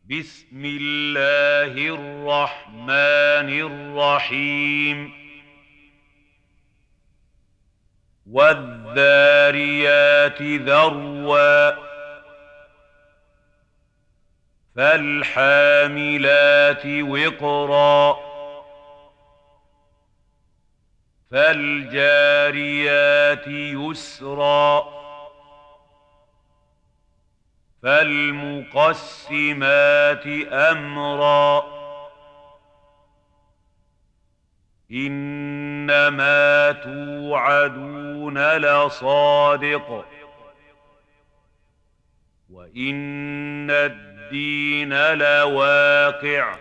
بسم الله الرحمن الرحيم والذاريات ذروا فالحاملات وقرا فالجاريات يسرا فالمقسمات أمرا إنما توعدون لصادق وإن الدين لواقع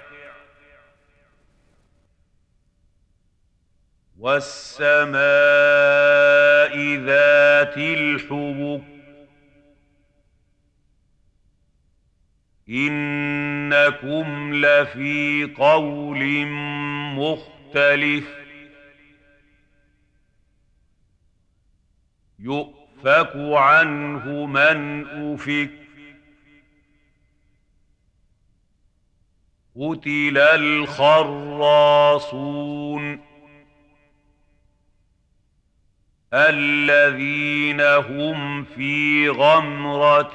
والسماء ذات الحبك إنكم لفي قول مختلف يؤفك عنه من أفك قتل الخراصون الذين هم في غمرة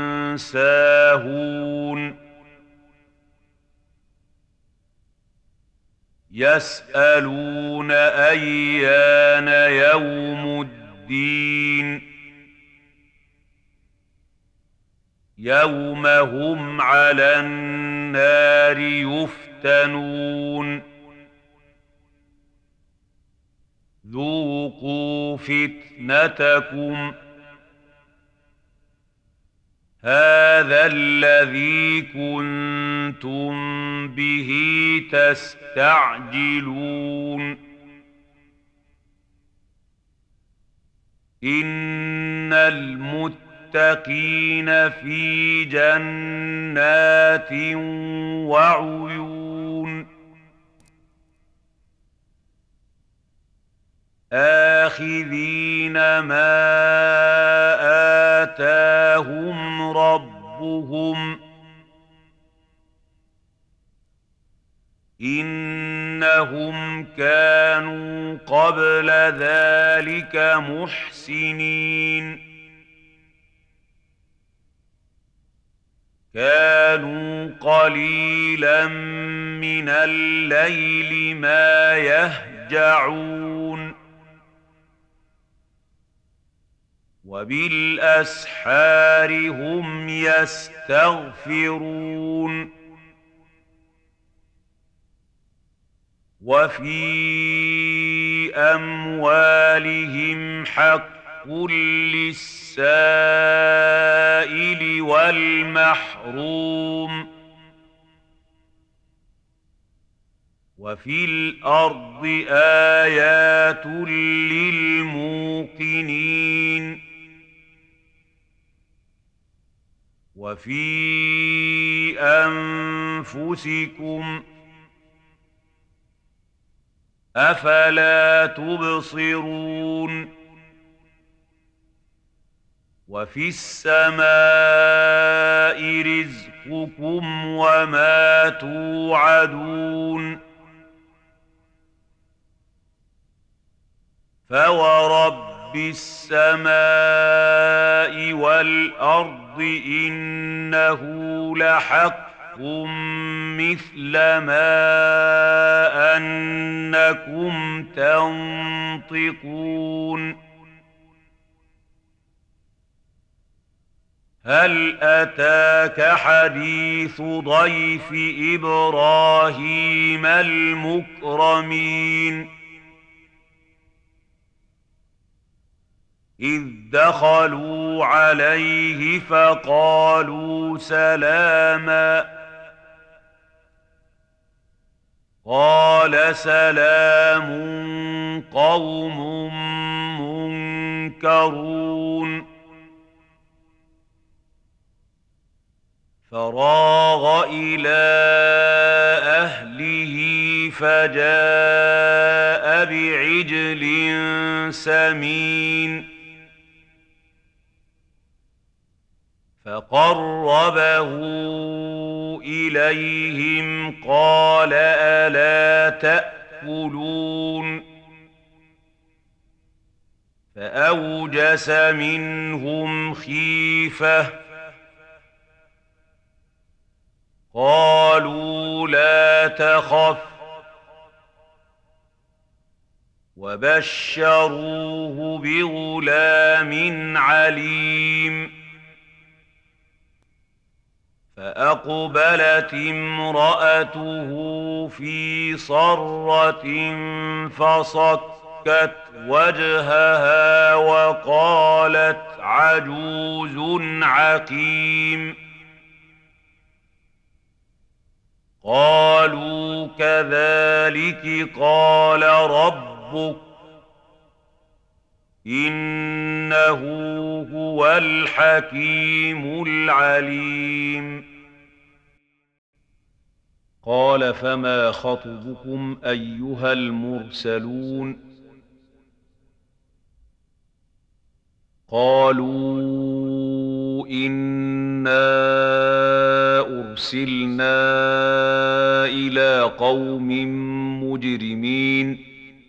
ساهون يسألون أيان يوم الدين يوم هم على النار يفتنون ذوقوا فتنتكم هذا الذي كنتم به تستعجلون إن المتقين في جنات وعيون آخذين ما آتاهم ربهم إنهم كانوا قبل ذلك محسنين كانوا قليلا من الليل ما يهجعون وبالأسحار هم يستغفرون وفي أموالهم حق للسائل والمحروم وفي الأرض آيات للموقنين وفي أنفسكم أفلا تبصرون وفي السماء رزقكم وما توعدون فورب السماء والأرض إنه لحق مثل ما أنكم تنطقون هل أتاك حديث ضيف إبراهيم المكرمين إذ دخلوا عليه فقالوا سلاما قال سلام قوم منكرون فراغ إلى أهله فجاء بعجل سمين فقربه إليهم قال ألا تأكلون فأوجس منهم خيفة قالوا لا تخف وبشروه بغلام عليم فأقبلت امرأته في صرة فصكت وجهها وقالت عجوز عقيم قالوا كذلك قال ربك إنه هو الحكيم العليم قال فما خطبكم أيها المرسلون قالوا إنا أرسلنا إلى قوم مجرمين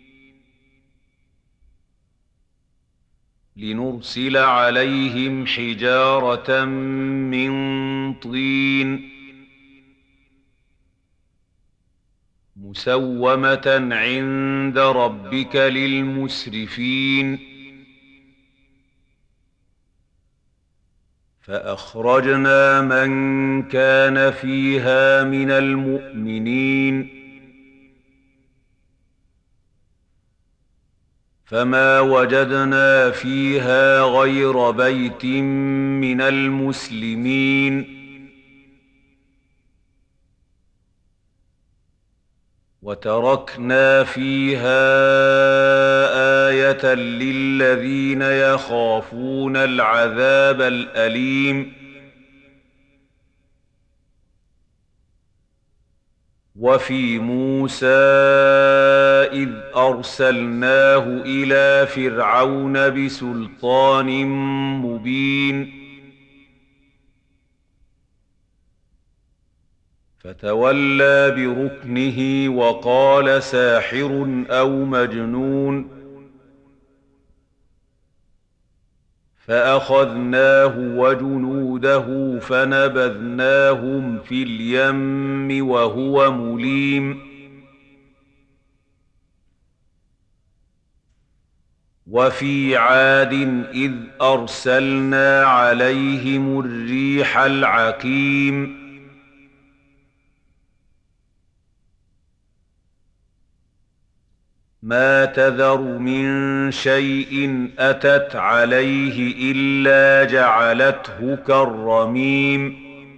لنرسل عليهم حجارة من طين مسومة عند ربك للمسرفين فأخرجنا من كان فيها من المؤمنين فما وجدنا فيها غير بيت من المسلمين وتركنا فيها آية للذين يخافون العذاب الأليم وفي موسى إذ أرسلناه إلى فرعون بسلطان مبين فتولى بركنه وقال ساحر أو مجنون فأخذناه وجنوده فنبذناهم في اليم وهو مليم وفي عاد إذ أرسلنا عليهم الريح العقيم ما تذر من شيء أتت عليه إلا جعلته كالرميم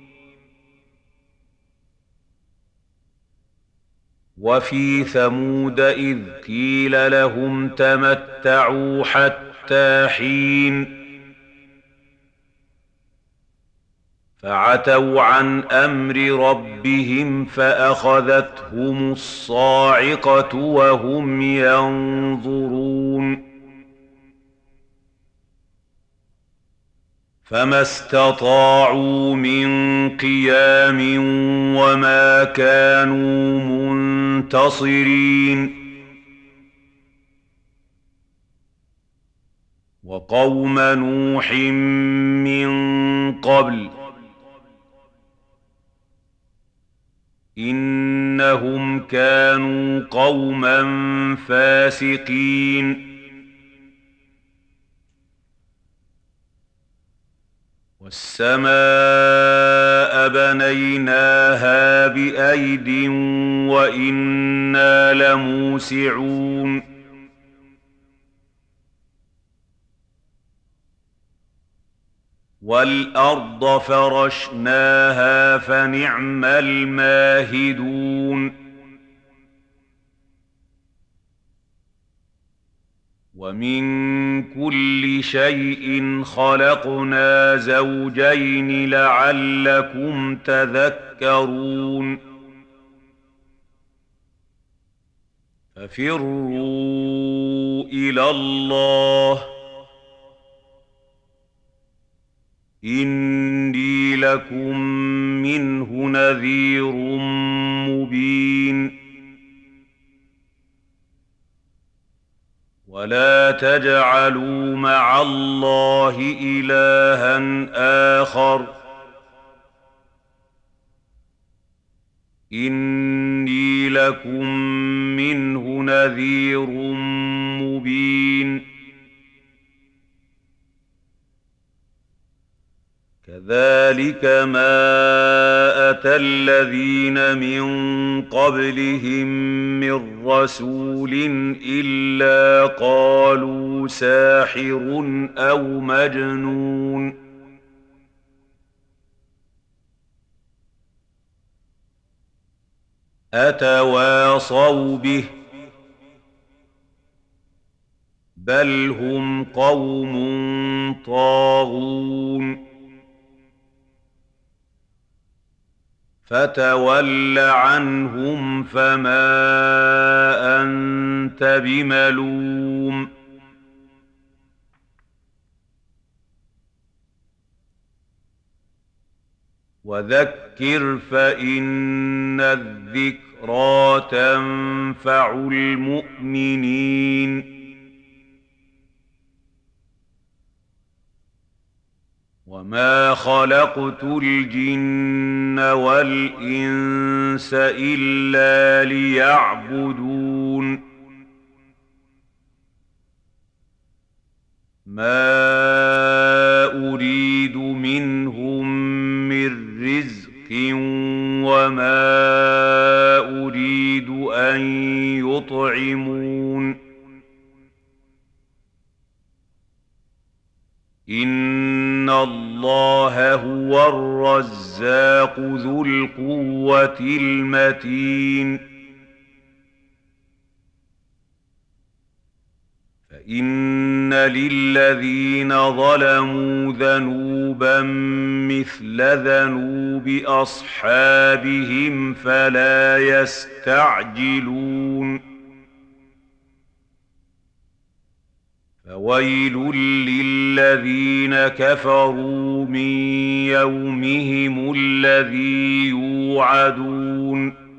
وفي ثمود إذ قيل لهم تمتعوا حتى حين فعتوا عن أمر ربهم فأخذتهم الصاعقة وهم ينظرون فما استطاعوا من قيام وما كانوا منتصرين وقوم نوح من قبل إنهم كانوا قوما فاسقين والسماء بنيناها بأيد وإنا لموسعون والأرض فرشناها فنعم الماهدون ومن كل شيء خلقنا زوجين لعلكم تذكرون ففروا إلى الله إني لكم منه نذير مبين ولا تجعلوا مع الله إلها آخر إني لكم منه نذير مبين كذلك ما أتى الذين من قبلهم من رسول إلا قالوا ساحر أو مجنون أتواصوا به بل هم قوم طاغون فتول عنهم فما أنت بملوم وذكر فإن الذكرى تنفع المؤمنين وما خلقت الجن والإنس إلا ليعبدون ما أريد منهم من رزق وما أريد أن يطعمون إن الله هو الرزاق ذو القوة المتين فإن للذين ظلموا ذنوبا مثل ذنوب أصحابهم فلا يستعجلون فويل للذين كفروا من يومهم الذي يوعدون